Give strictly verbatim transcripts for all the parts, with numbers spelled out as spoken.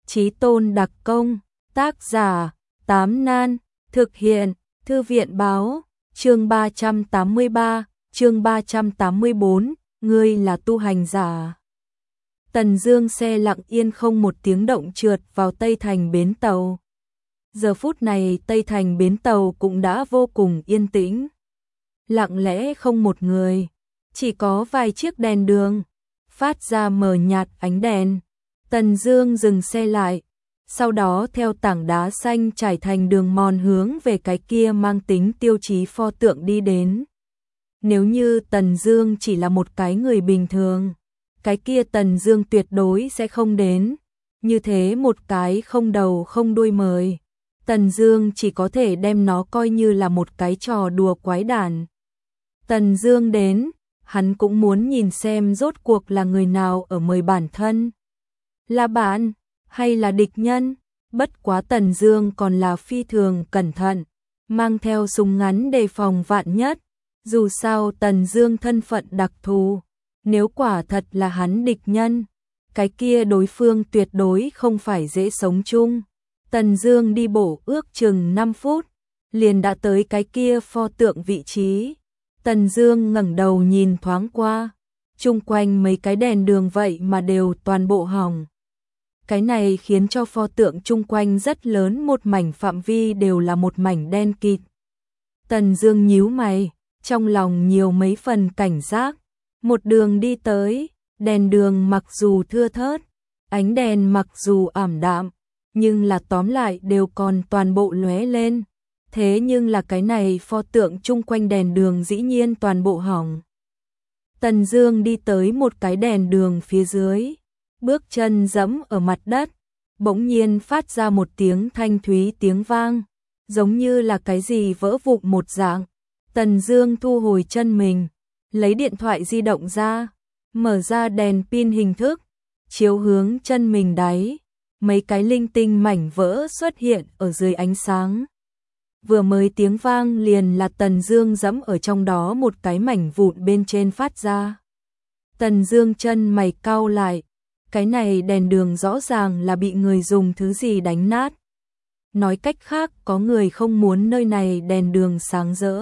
Chí Tôn đặc công, tác giả, Tám Nan, thực hiện, Thư viện báo, chương ba trăm tám mươi ba, chương ba trăm tám mươi bốn, ngươi là tu hành giả. Tần Dương xe lặng yên không một tiếng động trượt vào Tây Thành bến tàu. Giờ phút này Tây Thành bến tàu cũng đã vô cùng yên tĩnh. Lặng lẽ không một người, chỉ có vài chiếc đèn đường phát ra mờ nhạt ánh đèn. Tần Dương dừng xe lại, sau đó theo tảng đá xanh trải thành đường mòn hướng về cái kia mang tính tiêu chí pho tượng đi đến. Nếu như Tần Dương chỉ là một cái người bình thường, cái kia Tần Dương tuyệt đối sẽ không đến. Như thế một cái không đầu không đuôi mời, Tần Dương chỉ có thể đem nó coi như là một cái trò đùa quái đản. Tần Dương đến, hắn cũng muốn nhìn xem rốt cuộc là người nào ở mời bản thân. Là bạn, hay là địch nhân? Bất quá Tần Dương còn là phi thường cẩn thận, mang theo súng ngắn đề phòng vạn nhất. Dù sao Tần Dương thân phận đặc thù, nếu quả thật là hắn địch nhân, cái kia đối phương tuyệt đối không phải dễ sống chung. Tần Dương đi bộ ước chừng năm phút, liền đã tới cái kia pho tượng vị trí. Tần Dương ngẩng đầu nhìn thoáng qua, chung quanh mấy cái đèn đường vậy mà đều toàn bộ hỏng. Cái này khiến cho pho tượng chung quanh rất lớn một mảnh phạm vi đều là một mảnh đen kịt. Tần Dương nhíu mày, trong lòng nhiều mấy phần cảnh giác. Một đường đi tới, đèn đường mặc dù thưa thớt, ánh đèn mặc dù ảm đạm, nhưng là tóm lại đều còn toàn bộ lóe lên. Thế nhưng là cái này pho tượng chung quanh đèn đường dĩ nhiên toàn bộ hỏng. Tần Dương đi tới một cái đèn đường phía dưới, bước chân giẫm ở mặt đất, bỗng nhiên phát ra một tiếng thanh thúy tiếng vang, giống như là cái gì vỡ vụn một dạng. Tần Dương thu hồi chân mình, lấy điện thoại di động ra, mở ra đèn pin hình thức, chiếu hướng chân mình đáy, mấy cái linh tinh mảnh vỡ xuất hiện ở dưới ánh sáng. Vừa mới tiếng vang liền là Tần Dương giẫm ở trong đó một cái mảnh vụn bên trên phát ra. Tần Dương chân mày cau lại, cái này đèn đường rõ ràng là bị người dùng thứ gì đánh nát. Nói cách khác có người không muốn nơi này đèn đường sáng rỡ.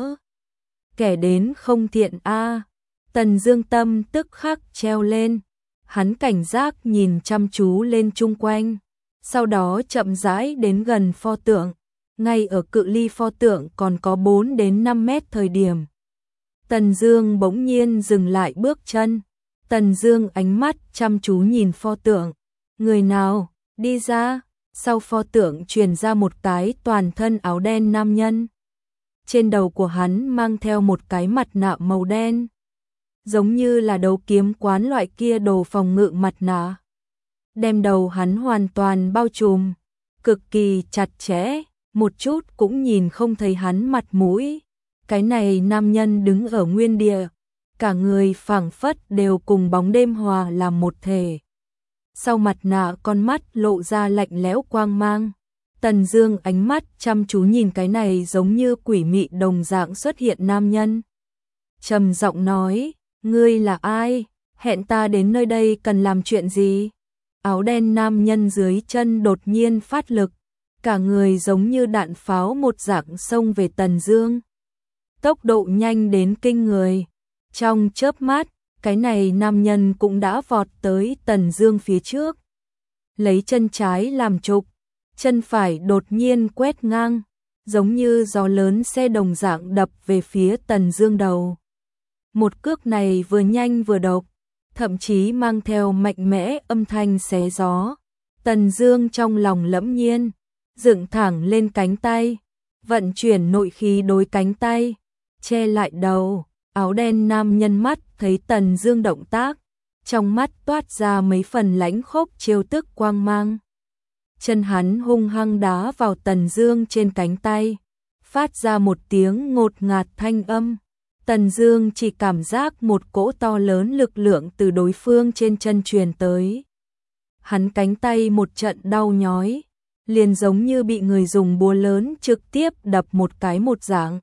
Kẻ đến không thiện a. À. Tần Dương tâm tức khắc treo lên, hắn cảnh giác nhìn chăm chú lên chung quanh, sau đó chậm rãi đến gần pho tượng. Ngay ở cự ly pho tượng còn có bốn đến năm mét thời điểm, Tần Dương bỗng nhiên dừng lại bước chân. Tần Dương ánh mắt chăm chú nhìn pho tượng. Người nào? Đi ra. Sau pho tượng truyền ra một cái toàn thân áo đen nam nhân. Trên đầu của hắn mang theo một cái mặt nạ màu đen, giống như là đấu kiếm quán loại kia đồ phòng ngự mặt nạ, đem đầu hắn hoàn toàn bao trùm, cực kỳ chặt chẽ, một chút cũng nhìn không thấy hắn mặt mũi. Cái này nam nhân đứng ở nguyên địa, cả người phảng phất đều cùng bóng đêm hòa làm một thể. Sau mặt nạ con mắt lộ ra lạnh lẽo quang mang. Tần Dương ánh mắt chăm chú nhìn cái này giống như quỷ mị đồng dạng xuất hiện nam nhân. Trầm giọng nói, ngươi là ai? Hẹn ta đến nơi đây cần làm chuyện gì? Áo đen nam nhân dưới chân đột nhiên phát lực, cả người giống như đạn pháo một dạng xông về Tần Dương. Tốc độ nhanh đến kinh người. Trong chớp mắt, cái này nam nhân cũng đã vọt tới Tần Dương phía trước. Lấy chân trái làm trục, chân phải đột nhiên quét ngang, giống như gió lớn xe đồng dạng đập về phía Tần Dương đầu. Một cước này vừa nhanh vừa độc, thậm chí mang theo mạnh mẽ âm thanh xé gió. Tần Dương trong lòng lẫm nhiên, dựng thẳng lên cánh tay, vận chuyển nội khí đối cánh tay, che lại đầu. Áo đen nam nhân mắt thấy Tần Dương động tác, trong mắt toát ra mấy phần lãnh khốc trêu tức quang mang. Chân hắn hung hăng đá vào Tần Dương trên cánh tay, phát ra một tiếng ngột ngạt thanh âm. Tần Dương chỉ cảm giác một cỗ to lớn lực lượng từ đối phương trên chân truyền tới. Hắn cánh tay một trận đau nhói, liền giống như bị người dùng búa lớn trực tiếp đập một cái một dạng.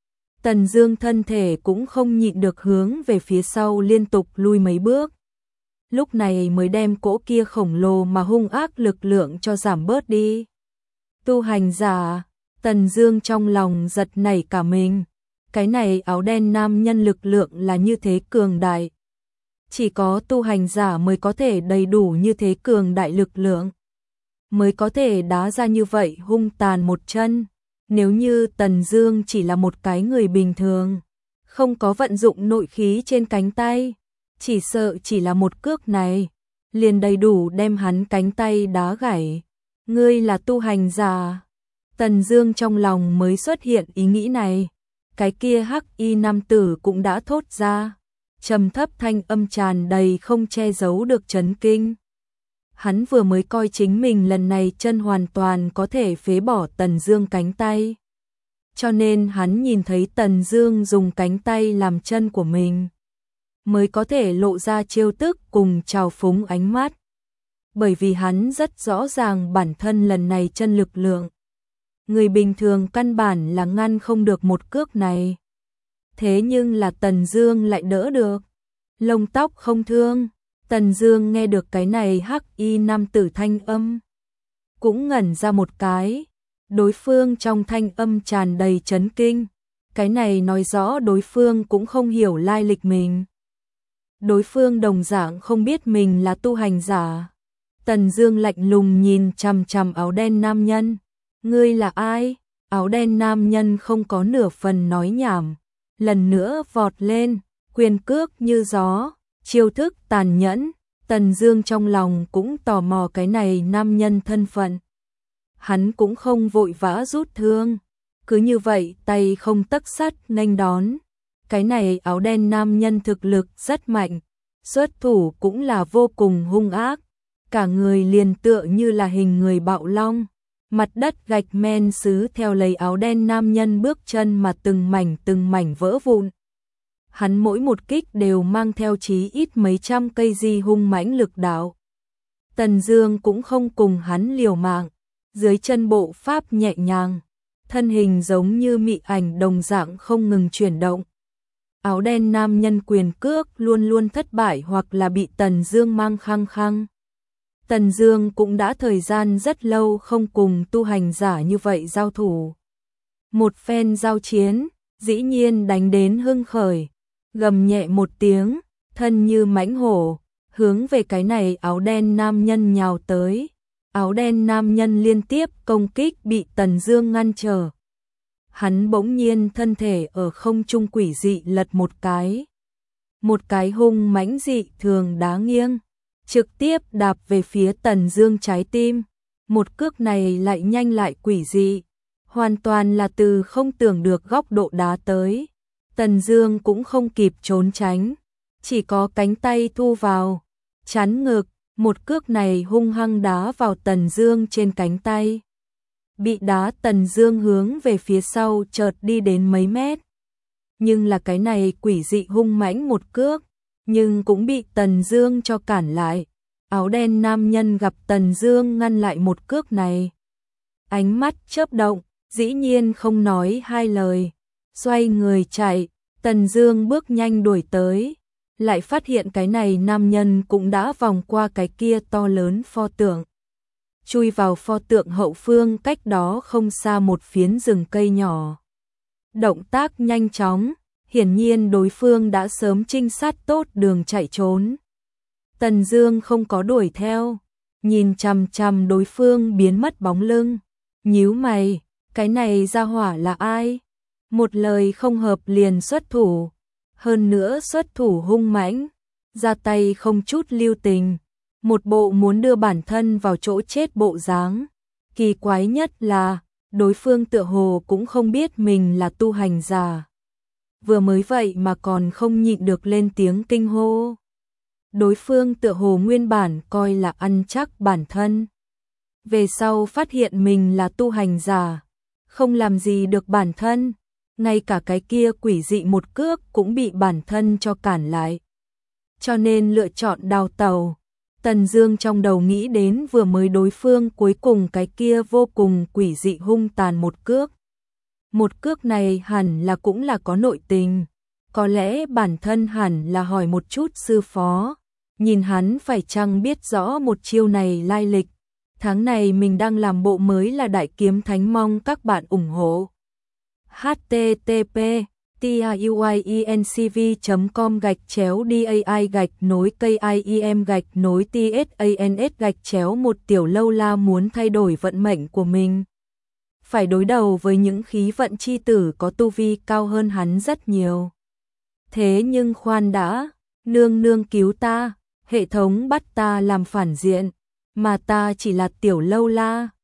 Tần Dương thân thể cũng không nhịn được hướng về phía sau liên tục lui mấy bước. lúc này mới đem cỗ kia khổng lồ mà hung ác lực lượng cho giảm bớt đi. Tu hành giả, Tần Dương trong lòng giật nảy cả mình, cái này áo đen nam nhân lực lượng là như thế cường đại. Chỉ có tu hành giả mới có thể đầy đủ như thế cường đại lực lượng, mới có thể đá ra như vậy hung tàn một chân. Nếu như Tần Dương chỉ là một cái người bình thường, không có vận dụng nội khí trên cánh tay, chỉ sợ chỉ là một cước này, liền đầy đủ đem hắn cánh tay đá gãy. Ngươi là tu hành giả? Tần Dương trong lòng mới xuất hiện ý nghĩ này, cái kia hắc y nam tử cũng đã thốt ra, trầm thấp thanh âm tràn đầy không che giấu được chấn kinh. Hắn vừa mới coi chính mình lần này chân hoàn toàn có thể phế bỏ Tần Dương cánh tay. Cho nên hắn nhìn thấy Tần Dương dùng cánh tay làm chân của mình, mới có thể lộ ra trêu tức cùng trào phúng ánh mắt. Bởi vì hắn rất rõ ràng bản thân lần này chân lực lượng, người bình thường căn bản là ngăn không được một cước này. Thế nhưng là Tần Dương lại đỡ được, lông tóc không thương. Tần Dương nghe được cái này hắc y nam tử thanh âm, cũng ngẩn ra một cái. Đối phương trong thanh âm tràn đầy chấn kinh, cái này nói rõ đối phương cũng không hiểu lai lịch mình. Đối phương đồng dạng không biết mình là tu hành giả. Tần Dương lạnh lùng nhìn chằm chằm áo đen nam nhân. Ngươi là ai? Áo đen nam nhân không có nửa phần nói nhảm, lần nữa vọt lên, quyền cước như gió, chiêu thức tàn nhẫn. Tần Dương trong lòng cũng tò mò cái này nam nhân thân phận. Hắn cũng không vội vã rút thương, cứ như vậy tay không tấc sắt nghênh đón. Cái này áo đen nam nhân thực lực rất mạnh, xuất thủ cũng là vô cùng hung ác, cả người liền tựa như là hình người bạo long. Mặt đất gạch men sứ theo lấy áo đen nam nhân bước chân mà từng mảnh từng mảnh vỡ vụn. Hắn mỗi một kích đều mang theo chí ít mấy trăm cây di hung mãnh lực đạo. Tần Dương cũng không cùng hắn liều mạng, dưới chân bộ pháp nhẹ nhàng, thân hình giống như mị ảnh đồng dạng không ngừng chuyển động. Áo đen nam nhân quyền cước luôn luôn thất bại hoặc là bị Tần Dương mang khăng khăng. Tần Dương cũng đã thời gian rất lâu không cùng tu hành giả như vậy giao thủ. Một phen giao chiến, dĩ nhiên đánh đến hưng khởi, gầm nhẹ một tiếng, thân như mãnh hổ, hướng về cái này áo đen nam nhân nhào tới. Áo đen nam nhân liên tiếp công kích bị Tần Dương ngăn trở. Hắn bỗng nhiên thân thể ở không trung quỷ dị lật một cái. Một cái hung mãnh dị thường đá nghiêng, trực tiếp đạp về phía Tần Dương trái tim. Một cước này lại nhanh lại quỷ dị, hoàn toàn là từ không tưởng được góc độ đá tới. Tần Dương cũng không kịp trốn tránh, chỉ có cánh tay thu vào, chắn ngực. Một cước này hung hăng đá vào Tần Dương trên cánh tay. Bị đá Tần Dương hướng về phía sau chợt đi đến mấy mét. Nhưng là cái này quỷ dị hung mãnh một cước, nhưng cũng bị Tần Dương cho cản lại. Áo đen nam nhân gặp Tần Dương ngăn lại một cước này, ánh mắt chớp động, dĩ nhiên không nói hai lời, xoay người chạy. Tần Dương bước nhanh đuổi tới, lại phát hiện cái này nam nhân cũng đã vòng qua cái kia to lớn pho tượng, chui vào pho tượng hậu phương cách đó không xa một phiến rừng cây nhỏ. Động tác nhanh chóng, hiển nhiên đối phương đã sớm trinh sát tốt đường chạy trốn. Tần Dương không có đuổi theo, nhìn chằm chằm đối phương biến mất bóng lưng, nhíu mày, cái này ra hỏa là ai? Một lời không hợp liền xuất thủ, hơn nữa xuất thủ hung mãnh, ra tay không chút lưu tình, một bộ muốn đưa bản thân vào chỗ chết bộ dáng. Kỳ quái nhất là, đối phương tựa hồ cũng không biết mình là tu hành giả. Vừa mới vậy mà còn không nhịn được lên tiếng kinh hô. Đối phương tựa hồ nguyên bản coi là ăn chắc bản thân. Về sau phát hiện mình là tu hành giả, không làm gì được bản thân. Ngay cả cái kia quỷ dị một cước cũng bị bản thân cho cản lại. Cho nên lựa chọn đào tẩu. Tần Dương trong đầu nghĩ đến vừa mới đối phương cuối cùng cái kia vô cùng quỷ dị hung tàn một cước. Một cước này hẳn là cũng là có nội tình. Có lẽ bản thân hẳn là hỏi một chút sư phó. nhìn hắn phải chăng biết rõ một chiêu này lai lịch. Tháng này mình đang làm bộ mới là Đại Kiếm Thánh, mong các bạn ủng hộ. http tiuyencv chấm com gạch chéo dai gạch nối kim gạch nối tsans gạch chéo một Tiểu Lâu La muốn thay đổi vận mệnh của mình. Phải đối đầu với những khí vận chi tử có tu vi cao hơn hắn rất nhiều. Thế nhưng khoan đã, nương nương cứu ta, hệ thống bắt ta làm phản diện, mà ta chỉ là Tiểu Lâu La.